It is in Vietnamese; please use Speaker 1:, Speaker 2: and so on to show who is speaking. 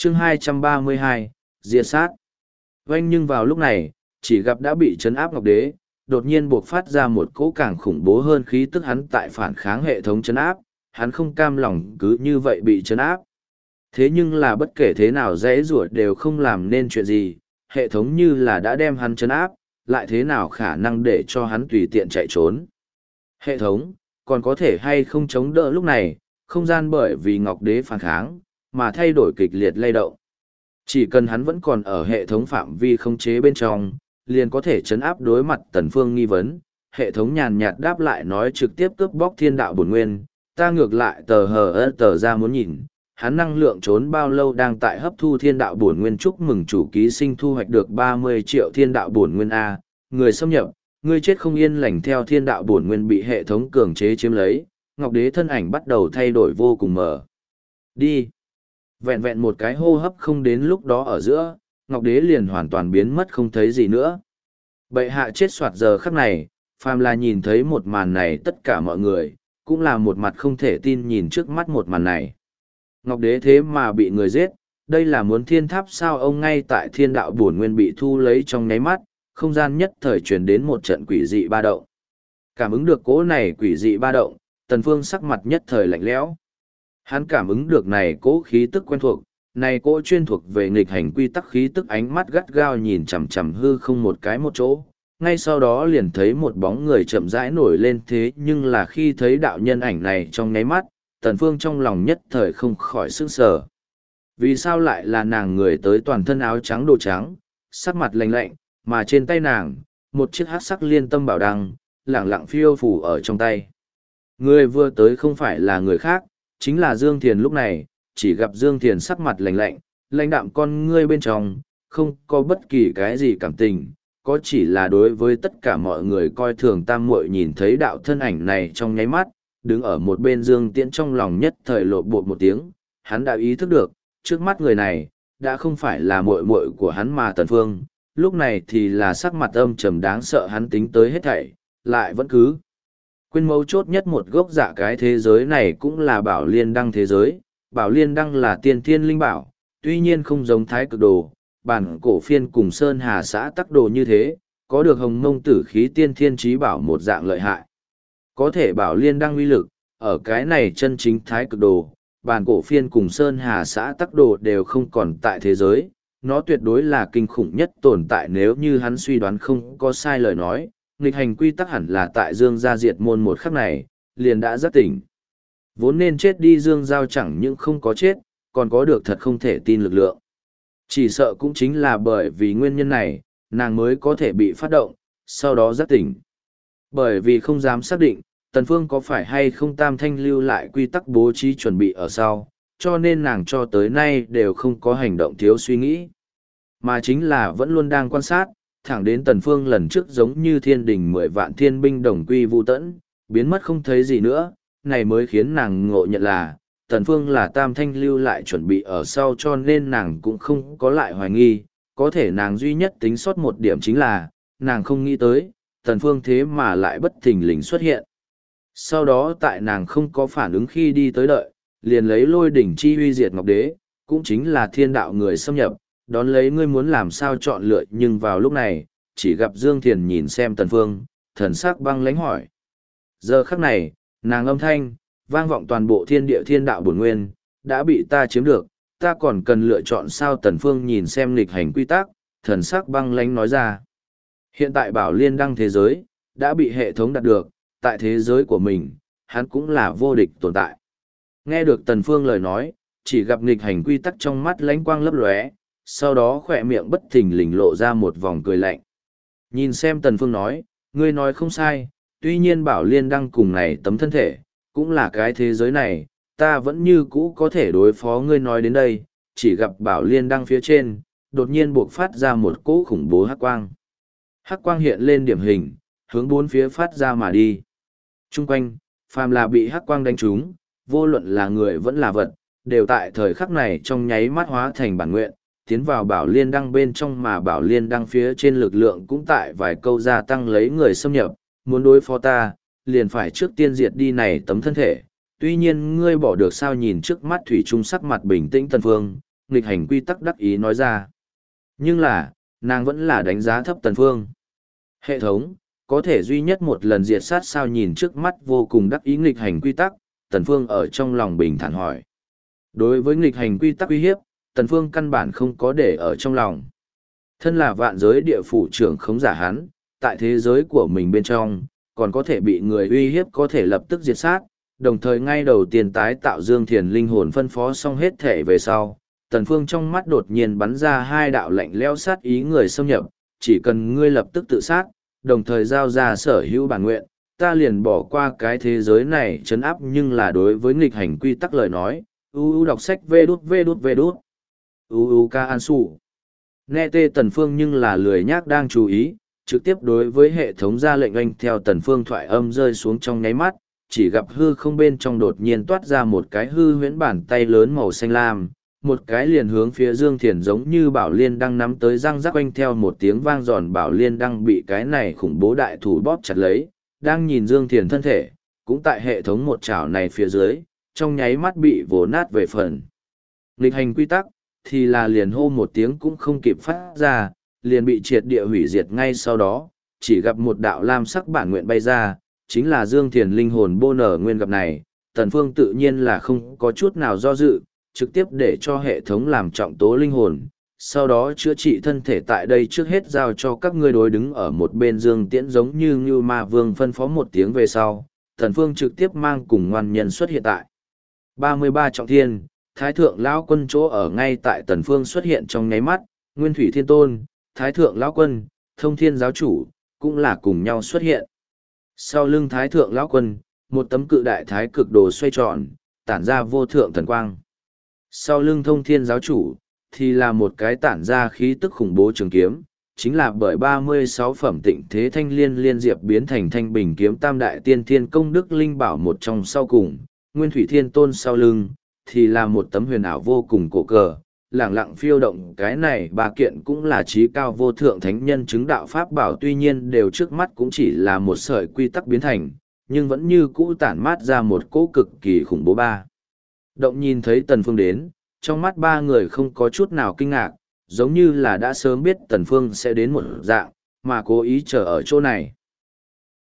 Speaker 1: chương 232, diệt sát. Vanh nhưng vào lúc này, chỉ gặp đã bị trấn áp Ngọc Đế, đột nhiên buộc phát ra một cỗ càng khủng bố hơn khí tức hắn tại phản kháng hệ thống trấn áp, hắn không cam lòng cứ như vậy bị trấn áp. Thế nhưng là bất kể thế nào dễ rủa đều không làm nên chuyện gì, hệ thống như là đã đem hắn trấn áp, lại thế nào khả năng để cho hắn tùy tiện chạy trốn. Hệ thống, còn có thể hay không chống đỡ lúc này, không gian bởi vì Ngọc Đế phản kháng, mà thay đổi kịch liệt lay động. Chỉ cần hắn vẫn còn ở hệ thống phạm vi khống chế bên trong, liền có thể chấn áp đối mặt Tần Phương nghi vấn. Hệ thống nhàn nhạt đáp lại nói trực tiếp cướp bóc thiên đạo bổn nguyên, ta ngược lại tờ ra muốn nhìn, hắn năng lượng trốn bao lâu đang tại hấp thu thiên đạo bổn nguyên. Chúc mừng chủ ký sinh thu hoạch được 30 triệu thiên đạo bổn nguyên A, người xâm nhập, ngươi chết không yên lành. Theo thiên đạo bổn nguyên bị hệ thống cường chế chiếm lấy, Ngọc Đế thân ảnh bắt đầu thay đổi vô cùng mờ đi. Vẹn vẹn một cái hô hấp không đến lúc đó ở giữa, Ngọc Đế liền hoàn toàn biến mất không thấy gì nữa. Bệ hạ chết soạt giờ khắc này, phàm là nhìn thấy một màn này tất cả mọi người, cũng là một mặt không thể tin nhìn trước mắt một màn này. Ngọc Đế thế mà bị người giết, đây là muốn thiên tháp sao? Ông ngay tại thiên đạo bổn nguyên bị thu lấy trong nháy mắt, không gian nhất thời truyền đến một trận quỷ dị ba động. Cảm ứng được cỗ này quỷ dị ba động, Tần Phương sắc mặt nhất thời lạnh lẽo. Hắn cảm ứng được này cỗ khí tức quen thuộc, này cỗ chuyên thuộc về nghịch hành quy tắc khí tức, ánh mắt gắt gao nhìn chằm chằm hư không một cái một chỗ. Ngay sau đó liền thấy một bóng người chậm rãi nổi lên, thế nhưng là khi thấy đạo nhân ảnh này trong nháy mắt, Tần Phương trong lòng nhất thời không khỏi sửng sở. Vì sao lại là nàng? Người tới toàn thân áo trắng đồ trắng, sắc mặt lạnh lạnh, mà trên tay nàng, một chiếc hắc sắc liên tâm bảo đăng, lẳng lặng phiêu phù ở trong tay. Người vừa tới không phải là người khác, chính là Dương Thiền. Lúc này, chỉ gặp Dương Thiền sắc mặt lạnh lạnh, lãnh đạm con ngươi bên trong, không có bất kỳ cái gì cảm tình, có chỉ là đối với tất cả mọi người coi thường. Tam muội nhìn thấy đạo thân ảnh này trong nháy mắt, đứng ở một bên Dương Tiễn trong lòng nhất thời lộ bột một tiếng, hắn đã ý thức được, trước mắt người này, đã không phải là muội muội của hắn mà Tần Phương, lúc này thì là sắc mặt âm trầm đáng sợ. Hắn tính tới hết thảy, lại vẫn cứ quên mấu chốt nhất một gốc dạ. Cái thế giới này cũng là Bảo Liên Đăng thế giới, Bảo Liên Đăng là tiên thiên linh bảo, tuy nhiên không giống Thái Cực Đồ, bản cổ phiên cùng Sơn Hà xã tắc đồ như thế, có được hồng mông tử khí tiên thiên chí bảo một dạng lợi hại. Có thể Bảo Liên Đăng uy lực, ở cái này chân chính Thái Cực Đồ, bản cổ phiên cùng Sơn Hà xã tắc đồ đều không còn tại thế giới, nó tuyệt đối là kinh khủng nhất tồn tại. Nếu như hắn suy đoán không có sai lời nói, nghịch hành quy tắc hẳn là tại Dương gia diệt môn một khắc này, liền đã giác tỉnh. Vốn nên chết đi Dương Giao chẳng những không có chết, còn có được thật không thể tin lực lượng. Chỉ sợ cũng chính là bởi vì nguyên nhân này, nàng mới có thể bị phát động, sau đó giác tỉnh. Bởi vì không dám xác định, Tần Phương có phải hay không Tam Thanh lưu lại quy tắc bố trí chuẩn bị ở sau, cho nên nàng cho tới nay đều không có hành động thiếu suy nghĩ. Mà chính là vẫn luôn đang quan sát, thẳng đến Tần Phương lần trước giống như thiên đình 10 vạn thiên binh đồng quy vu tẫn, biến mất không thấy gì nữa, này mới khiến nàng ngộ nhận là, Tần Phương là Tam Thanh lưu lại chuẩn bị ở sau, cho nên nàng cũng không có lại hoài nghi. Có thể nàng duy nhất tính sót một điểm chính là, nàng không nghĩ tới, Tần Phương thế mà lại bất thình lình xuất hiện. Sau đó tại nàng không có phản ứng khi đi tới đợi, liền lấy lôi đỉnh chi huy diệt Ngọc Đế, cũng chính là thiên đạo người xâm nhập, đón lấy ngươi muốn làm sao chọn lựa. Nhưng vào lúc này, chỉ gặp Dương Thiền nhìn xem Tần Phương, thần sắc băng lãnh hỏi. Giờ khắc này, nàng âm thanh, vang vọng toàn bộ thiên địa, thiên đạo bổn nguyên, đã bị ta chiếm được, ta còn cần lựa chọn sao? Tần Phương nhìn xem nghịch hành quy tắc, thần sắc băng lãnh nói ra. Hiện tại Bảo Liên Đăng thế giới, đã bị hệ thống đạt được, tại thế giới của mình, hắn cũng là vô địch tồn tại. Nghe được Tần Phương lời nói, chỉ gặp nghịch hành quy tắc trong mắt lánh quang lấp lóe, sau đó khỏe miệng bất thình lình lộ ra một vòng cười lạnh. Nhìn xem Tần Phương nói, ngươi nói không sai, tuy nhiên Bảo Liên Đăng cùng này tấm thân thể, cũng là cái thế giới này, ta vẫn như cũ có thể đối phó ngươi. Nói đến đây, chỉ gặp Bảo Liên Đăng phía trên, đột nhiên buộc phát ra một cỗ khủng bố hắc quang. Hắc quang hiện lên điểm hình, hướng bốn phía phát ra mà đi. Trung quanh, phàm là bị hắc quang đánh trúng, vô luận là người vẫn là vật, đều tại thời khắc này trong nháy mắt hóa thành bản nguyện, tiến vào Bảo Liên Đăng bên trong. Mà Bảo Liên Đăng phía trên lực lượng cũng tại vài câu gia tăng. Lấy người xâm nhập, muốn đối phó ta, liền phải trước tiên diệt đi này tấm thân thể. Tuy nhiên ngươi bỏ được sao? Nhìn trước mắt thủy trung sắc mặt bình tĩnh Tần Phương, nghịch hành quy tắc đắc ý nói ra. Nhưng là, nàng vẫn là đánh giá thấp Tần Phương. Hệ thống, có thể duy nhất một lần diệt sát sao nhìn trước mắt vô cùng đắc ý nghịch hành quy tắc, Tần Phương ở trong lòng bình thản hỏi. Đối với nghịch hành quy tắc uy hiếp, Tần Phương căn bản không có để ở trong lòng. Thân là vạn giới địa phủ trưởng khống giả hắn, tại thế giới của mình bên trong, còn có thể bị người uy hiếp có thể lập tức diệt sát, đồng thời ngay đầu tiên tái tạo Dương Thiền linh hồn phân phó xong hết thể về sau. Tần Phương trong mắt đột nhiên bắn ra hai đạo lạnh lẽo sát ý người xâm nhập, chỉ cần ngươi lập tức tự sát, đồng thời giao ra sở hữu bản nguyện, ta liền bỏ qua cái thế giới này trấn áp. Nhưng là đối với nghịch hành quy tắc lời nói, đọc sách vê đút. Ca An Sủ. Nghe tê Tần Phương nhưng là lười nhác đang chú ý, trực tiếp đối với hệ thống ra lệnh anh theo Tần Phương thoại âm rơi xuống trong nháy mắt, chỉ gặp hư không bên trong đột nhiên toát ra một cái hư huyễn bàn tay lớn màu xanh lam, một cái liền hướng phía Dương Thiền giống như bảo liên đang nắm tới răng rắc quanh theo một tiếng vang giòn bảo liên đang bị cái này khủng bố đại thủ bóp chặt lấy, đang nhìn Dương Thiền thân thể, cũng tại hệ thống một chảo này phía dưới, trong nháy mắt bị vồ nát về phần. Nghịch hành quy tắc, thì là liền hô một tiếng cũng không kịp phát ra, liền bị triệt địa hủy diệt ngay sau đó, chỉ gặp một đạo lam sắc bản nguyện bay ra, chính là Dương Thiền linh hồn bô nở nguyên gặp này, Tần Phương tự nhiên là không có chút nào do dự, trực tiếp để cho hệ thống làm trọng tố linh hồn, sau đó chữa trị thân thể tại đây trước hết giao cho các ngươi đối đứng ở một bên Dương Tiễn giống như Ngưu Ma Vương phân phó một tiếng về sau, Tần Phương trực tiếp mang cùng ngoan nhân xuất hiện tại 33 trọng thiên, Thái Thượng Lão Quân chỗ ở ngay tại Tần Phương xuất hiện trong nháy mắt, Nguyên Thủy Thiên Tôn, Thái Thượng Lão Quân, Thông Thiên Giáo Chủ, cũng là cùng nhau xuất hiện. Sau lưng Thái Thượng Lão Quân, một tấm cự đại thái cực đồ xoay tròn, tản ra vô thượng thần quang. Sau lưng Thông Thiên Giáo Chủ, thì là một cái tản ra khí tức khủng bố trường kiếm, chính là bởi 36 phẩm tịnh thế thanh liên liên diệp biến thành thanh bình kiếm tam đại tiên thiên công đức linh bảo một trong sau cùng, Nguyên Thủy Thiên Tôn sau lưng, thì là một tấm huyền ảo vô cùng cổ cờ, lẳng lặng phiêu động. Cái này ba kiện cũng là trí cao vô thượng thánh nhân chứng đạo pháp bảo, tuy nhiên đều trước mắt cũng chỉ là một sợi quy tắc biến thành, nhưng vẫn như cũ tản mát ra một cỗ cực kỳ khủng bố ba. Động nhìn thấy Tần Phương đến, trong mắt ba người không có chút nào kinh ngạc, giống như là đã sớm biết Tần Phương sẽ đến một dạng, mà cố ý chờ ở chỗ này.